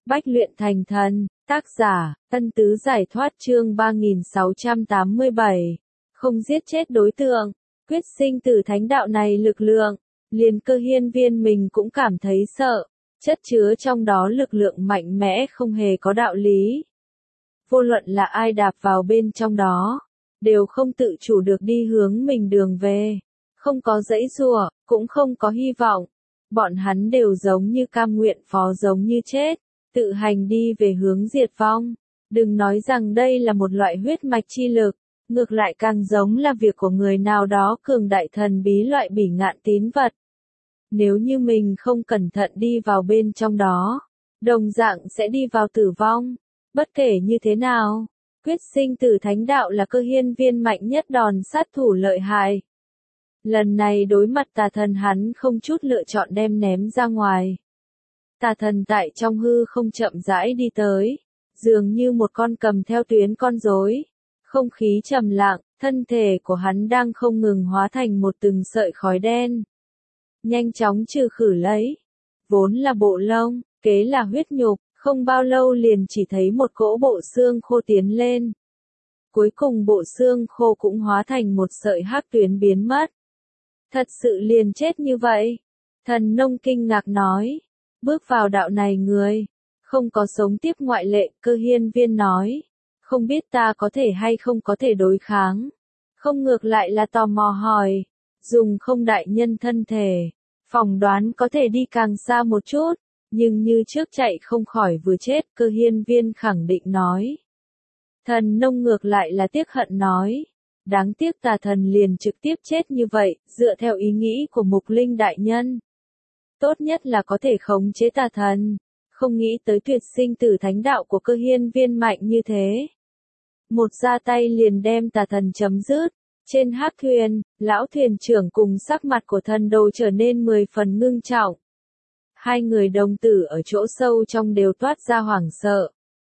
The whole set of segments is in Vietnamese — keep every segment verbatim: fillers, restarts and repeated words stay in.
Bách luyện thành thần, tác giả, Ân Tứ giải thoát chương ba nghìn sáu trăm tám mươi bảy. Không giết chết đối tượng, quyết sinh tử thánh đạo này lực lượng, liền Cơ Hiên Viên mình cũng cảm thấy sợ, chất chứa trong đó lực lượng mạnh mẽ không hề có đạo lý. Vô luận là ai đạp vào bên trong đó, đều không tự chủ được đi hướng mình đường về, không có dãy giụa, cũng không có hy vọng. Bọn hắn đều giống như cam nguyện phó giống như chết, tự hành đi về hướng diệt vong. Đừng nói rằng đây là một loại huyết mạch chi lực, ngược lại càng giống là việc của người nào đó cường đại thần bí loại bỉ ngạn tín vật. Nếu như mình không cẩn thận đi vào bên trong đó, đồng dạng sẽ đi vào tử vong. Bất kể như thế nào, quyết sinh tử thánh đạo là Cơ Hiên Viên mạnh nhất đòn sát thủ lợi hại. Lần này đối mặt tà thần hắn không chút lựa chọn đem ném ra ngoài. Tà thần tại trong hư không chậm rãi đi tới, dường như một con cầm theo tuyến con rối. Không khí trầm lặng, thân thể của hắn đang không ngừng hóa thành một từng sợi khói đen. Nhanh chóng trừ khử lấy. Vốn là bộ lông, kế là huyết nhục, không bao lâu liền chỉ thấy một cỗ bộ xương khô tiến lên. Cuối cùng bộ xương khô cũng hóa thành một sợi hắc tuyến biến mất. Thật sự liền chết như vậy. Thần nông kinh ngạc nói. Bước vào đạo này người, không có sống tiếp ngoại lệ, Cơ Hiên Viên nói. Không biết ta có thể hay không có thể đối kháng. Không ngược lại là tò mò hỏi. Dùng không đại nhân thân thể, phỏng đoán có thể đi càng xa một chút, nhưng như trước chạy không khỏi vừa chết, Cơ Hiên Viên khẳng định nói. Thần nông ngược lại là tiếc hận nói. Đáng tiếc tà thần liền trực tiếp chết như vậy, dựa theo ý nghĩ của Mục Linh đại nhân. Tốt nhất là có thể khống chế tà thần, không nghĩ tới tuyệt sinh tử thánh đạo của Cơ Hiên Viên mạnh như thế. Một ra tay liền đem tà thần chấm dứt. Trên hắc thuyền, lão thuyền trưởng cùng sắc mặt của thần đồ trở nên mười phần ngưng trọng. Hai người đồng tử ở chỗ sâu trong đều toát ra hoảng sợ.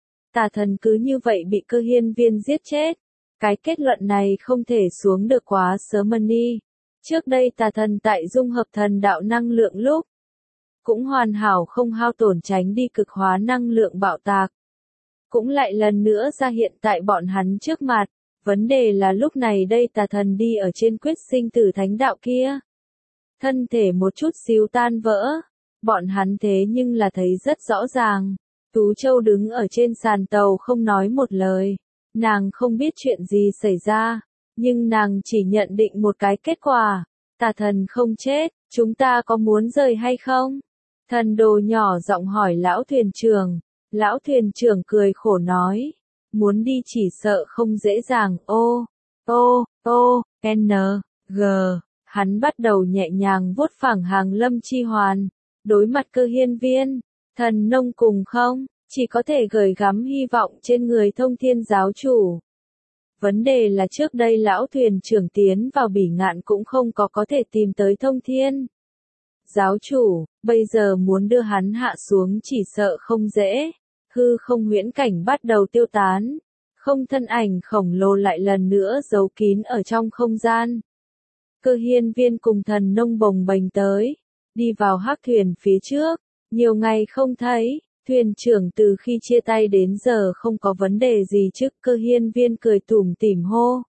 Tà thần cứ như vậy bị Cơ Hiên Viên giết chết. Cái kết luận này không thể xuống được quá sớm đi. Trước đây tà thần tại dung hợp thần đạo năng lượng lúc, cũng hoàn hảo không hao tổn tránh đi cực hóa năng lượng bạo tạc. Cũng lại lần nữa ra hiện tại bọn hắn trước mặt. Vấn đề là lúc này đây tà thần đi ở trên quyết sinh tử thánh đạo kia. Thân thể một chút xíu tan vỡ. Bọn hắn thế nhưng là thấy rất rõ ràng. Tú Châu đứng ở trên sàn tàu không nói một lời. Nàng không biết chuyện gì xảy ra. Nhưng nàng chỉ nhận định một cái kết quả. Tà thần không chết, chúng ta có muốn rời hay không? Thần đồ nhỏ giọng hỏi lão thuyền trưởng. Lão thuyền trưởng cười khổ nói. Muốn đi chỉ sợ không dễ dàng, ô, ô, ô, n, g, hắn bắt đầu nhẹ nhàng vuốt phẳng hàng lâm chi hoàn, đối mặt Cơ Hiên Viên, thần nông cùng không, chỉ có thể gửi gắm hy vọng trên người thông thiên giáo chủ. Vấn đề là trước đây lão thuyền trưởng tiến vào bỉ ngạn cũng không có có thể tìm tới thông thiên. Giáo chủ, bây giờ muốn đưa hắn hạ xuống chỉ sợ không dễ. Hư không huyễn cảnh bắt đầu tiêu tán, không thân ảnh khổng lồ lại lần nữa giấu kín ở trong không gian. Cơ Hiên Viên cùng thần nông bồng bềnh tới, đi vào hắc thuyền phía trước, nhiều ngày không thấy, thuyền trưởng từ khi chia tay đến giờ không có vấn đề gì chứ, Cơ Hiên Viên cười tủm tỉm hô.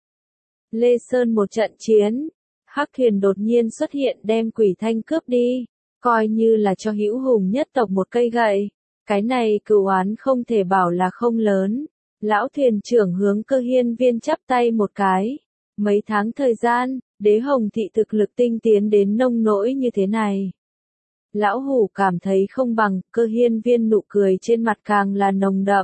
Lê Sơn một trận chiến, hắc thuyền đột nhiên xuất hiện đem Quỷ Thanh cướp đi, coi như là cho hữu hùng nhất tộc một cây gậy. Cái này cửu oán không thể bảo là không lớn. Lão thuyền trưởng hướng Cơ Hiên Viên chắp tay một cái. Mấy tháng thời gian, đế hồng thị thực lực tinh tiến đến nông nỗi như thế này. Lão hủ cảm thấy không bằng, Cơ Hiên Viên nụ cười trên mặt càng là nồng đậm.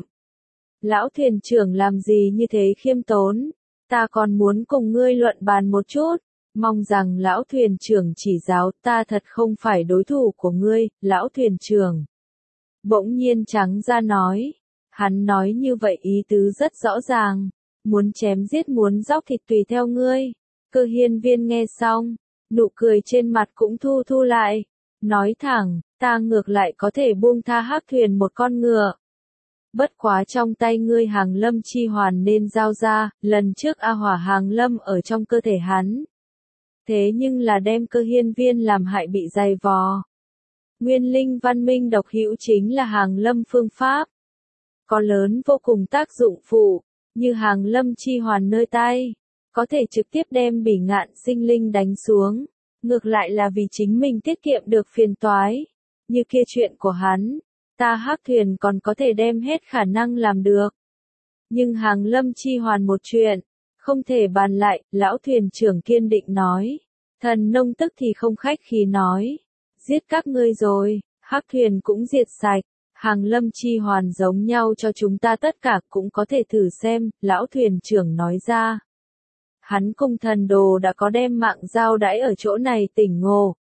Lão thuyền trưởng làm gì như thế khiêm tốn? Ta còn muốn cùng ngươi luận bàn một chút. Mong rằng lão thuyền trưởng chỉ giáo, ta thật không phải đối thủ của ngươi, lão thuyền trưởng. Bỗng nhiên trắng ra nói. Hắn nói như vậy ý tứ rất rõ ràng. Muốn chém giết muốn dóc thịt tùy theo ngươi. Cơ Hiên Viên nghe xong. Nụ cười trên mặt cũng thu thu lại. Nói thẳng, ta ngược lại có thể buông tha hắc thuyền một con ngựa. Bất quá trong tay ngươi hàng lâm chi hoàn nên giao ra. Lần trước A Hỏa hàng lâm ở trong cơ thể hắn. Thế nhưng là đem Cơ Hiên Viên làm hại bị dày vò. Nguyên linh văn minh độc hữu chính là hàng lâm phương pháp. Có lớn vô cùng tác dụng phụ, như hàng lâm chi hoàn nơi tay, có thể trực tiếp đem bỉ ngạn sinh linh đánh xuống. Ngược lại là vì chính mình tiết kiệm được phiền toái. Như kia chuyện của hắn, ta hắc thuyền còn có thể đem hết khả năng làm được. Nhưng hàng lâm chi hoàn một chuyện, không thể bàn lại, lão thuyền trưởng kiên định nói. Thần nông tức thì không khách khí nói. Giết các ngươi rồi, hắc thuyền cũng diệt sạch. Hàng lâm chi hoàn giống nhau cho chúng ta tất cả cũng có thể thử xem, lão thuyền trưởng nói ra. Hắn cùng thần đồ đã có đem mạng giao đãi ở chỗ này tỉnh ngộ.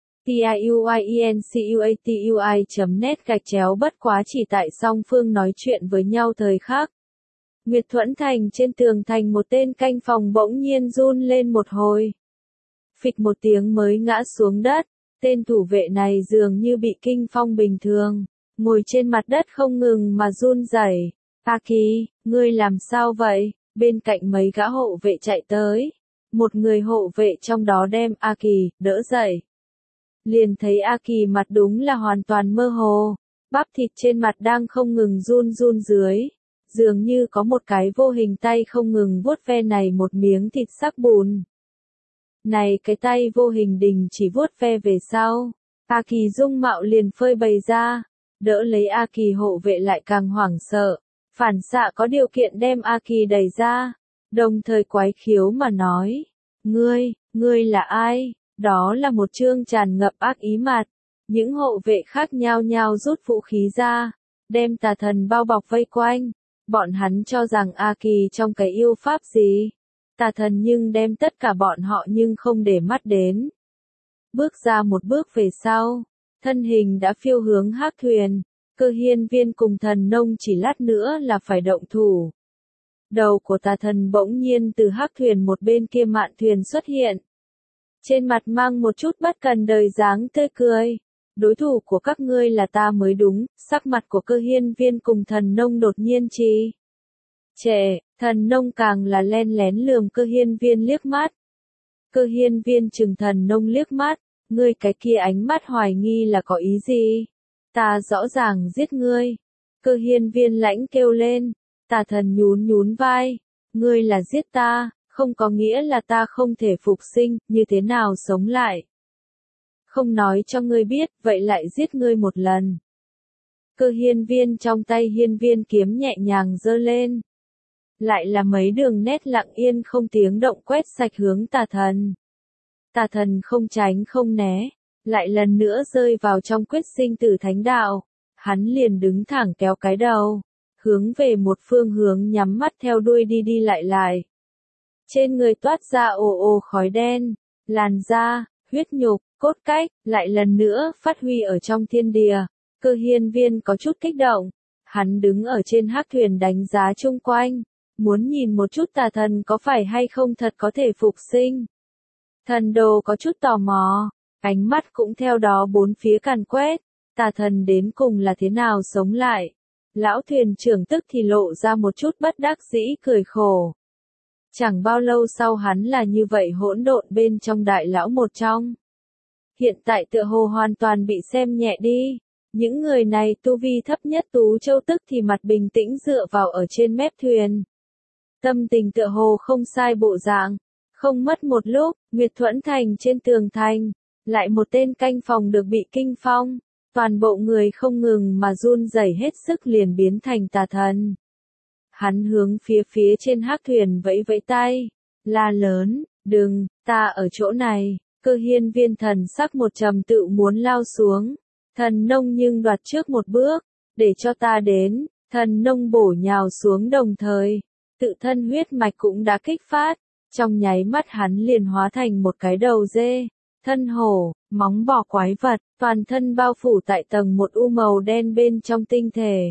T-I-U-I-E-N-C-U-A-T-U-I chấm net gạch chéo bất quá chỉ tại song phương nói chuyện với nhau thời khắc. Nguyệt Thuẫn Thành trên tường thành một tên canh phòng bỗng nhiên run lên một hồi. Phịch một tiếng mới ngã xuống đất, tên thủ vệ này dường như bị kinh phong bình thường, ngồi trên mặt đất không ngừng mà run rẩy. Aki, ngươi làm sao vậy? Bên cạnh mấy gã hộ vệ chạy tới. Một người hộ vệ trong đó đem Aki đỡ dậy. Liền thấy Aki mặt đúng là hoàn toàn mơ hồ, bắp thịt trên mặt đang không ngừng run run dưới, dường như có một cái vô hình tay không ngừng vuốt ve này một miếng thịt sắc bùn. Này cái tay vô hình đình chỉ vuốt ve về sau, Aki dung mạo liền phơi bày ra, đỡ lấy Aki hộ vệ lại càng hoảng sợ, phản xạ có điều kiện đem Aki đẩy ra, đồng thời quái khiếu mà nói, ngươi, ngươi là ai? Đó là một trương tràn ngập ác ý mặt, những hộ vệ khác nhao nhao rút vũ khí ra, đem tà thần bao bọc vây quanh, bọn hắn cho rằng Aki trong cái yêu pháp gì, tà thần nhưng đem tất cả bọn họ nhưng không để mắt đến. Bước ra một bước về sau, thân hình đã phiêu hướng hắc thuyền, Cơ Hiên Viên cùng thần nông chỉ lát nữa là phải động thủ. Đầu của tà thần bỗng nhiên từ hắc thuyền một bên kia mạn thuyền xuất hiện. Trên mặt mang một chút bất cần đời dáng tươi cười. Đối thủ của các ngươi là ta mới đúng, sắc mặt của Cơ Hiên Viên cùng thần nông đột nhiên trì trệ, thần nông càng là len lén lườm Cơ Hiên Viên liếc mắt. Cơ Hiên Viên chừng thần nông liếc mắt, ngươi cái kia ánh mắt hoài nghi là có ý gì? Ta rõ ràng giết ngươi. Cơ Hiên Viên lãnh kêu lên, tà thần nhún nhún vai, ngươi là giết ta, không có nghĩa là ta không thể phục sinh, như thế nào sống lại. Không nói cho ngươi biết, vậy lại giết ngươi một lần. Cơ Hiên Viên trong tay hiên viên kiếm nhẹ nhàng giơ lên. Lại là mấy đường nét lặng yên không tiếng động quét sạch hướng tà thần. Tà thần không tránh không né, lại lần nữa rơi vào trong quyết sinh tử thánh đạo. Hắn liền đứng thẳng kéo cái đầu, hướng về một phương hướng nhắm mắt theo đuôi đi đi lại lại. Trên người toát ra ồ ồ khói đen, làn da, huyết nhục, cốt cách, lại lần nữa phát huy ở trong thiên địa. Cơ Hiên Viên có chút kích động, hắn đứng ở trên hắc thuyền đánh giá chung quanh, muốn nhìn một chút tà thần có phải hay không thật có thể phục sinh. Thần đồ có chút tò mò, ánh mắt cũng theo đó bốn phía càn quét, tà thần đến cùng là thế nào sống lại. Lão thuyền trưởng tức thì lộ ra một chút bất đắc dĩ cười khổ. Chẳng bao lâu sau hắn là như vậy hỗn độn bên trong đại lão một trong. Hiện tại tựa hồ hoàn toàn bị xem nhẹ đi. Những người này tu vi thấp nhất Tú Châu tức thì mặt bình tĩnh dựa vào ở trên mép thuyền. Tâm tình tựa hồ không sai bộ dạng. Không mất một lúc, Nguyệt Thuẫn Thành trên tường thành, lại một tên canh phòng được bị kinh phong. Toàn bộ người không ngừng mà run rẩy hết sức liền biến thành tà thần. Hắn hướng phía phía trên hắc thuyền vẫy vẫy tay, la lớn, đừng, ta ở chỗ này. Cơ Hiên Viên thần sắc một trầm tự muốn lao xuống. Thần nông nhưng đoạt trước một bước, để cho ta đến. Thần nông bổ nhào xuống đồng thời, tự thân huyết mạch cũng đã kích phát. Trong nháy mắt hắn liền hóa thành một cái đầu dê, thân hổ, móng bò quái vật, toàn thân bao phủ tại tầng một u màu đen bên trong tinh thể.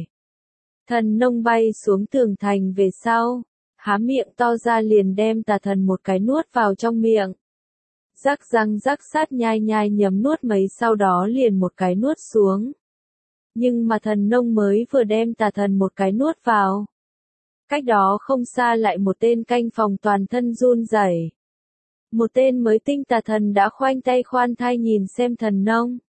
Thần nông bay xuống tường thành về sau, há miệng to ra liền đem tà thần một cái nuốt vào trong miệng. Rắc răng rắc sát nhai nhai nhấm nuốt mấy sau đó liền một cái nuốt xuống. Nhưng mà thần nông mới vừa đem tà thần một cái nuốt vào. Cách đó không xa lại một tên canh phòng toàn thân run rẩy. Một tên mới tinh tà thần đã khoanh tay khoan thai nhìn xem thần nông.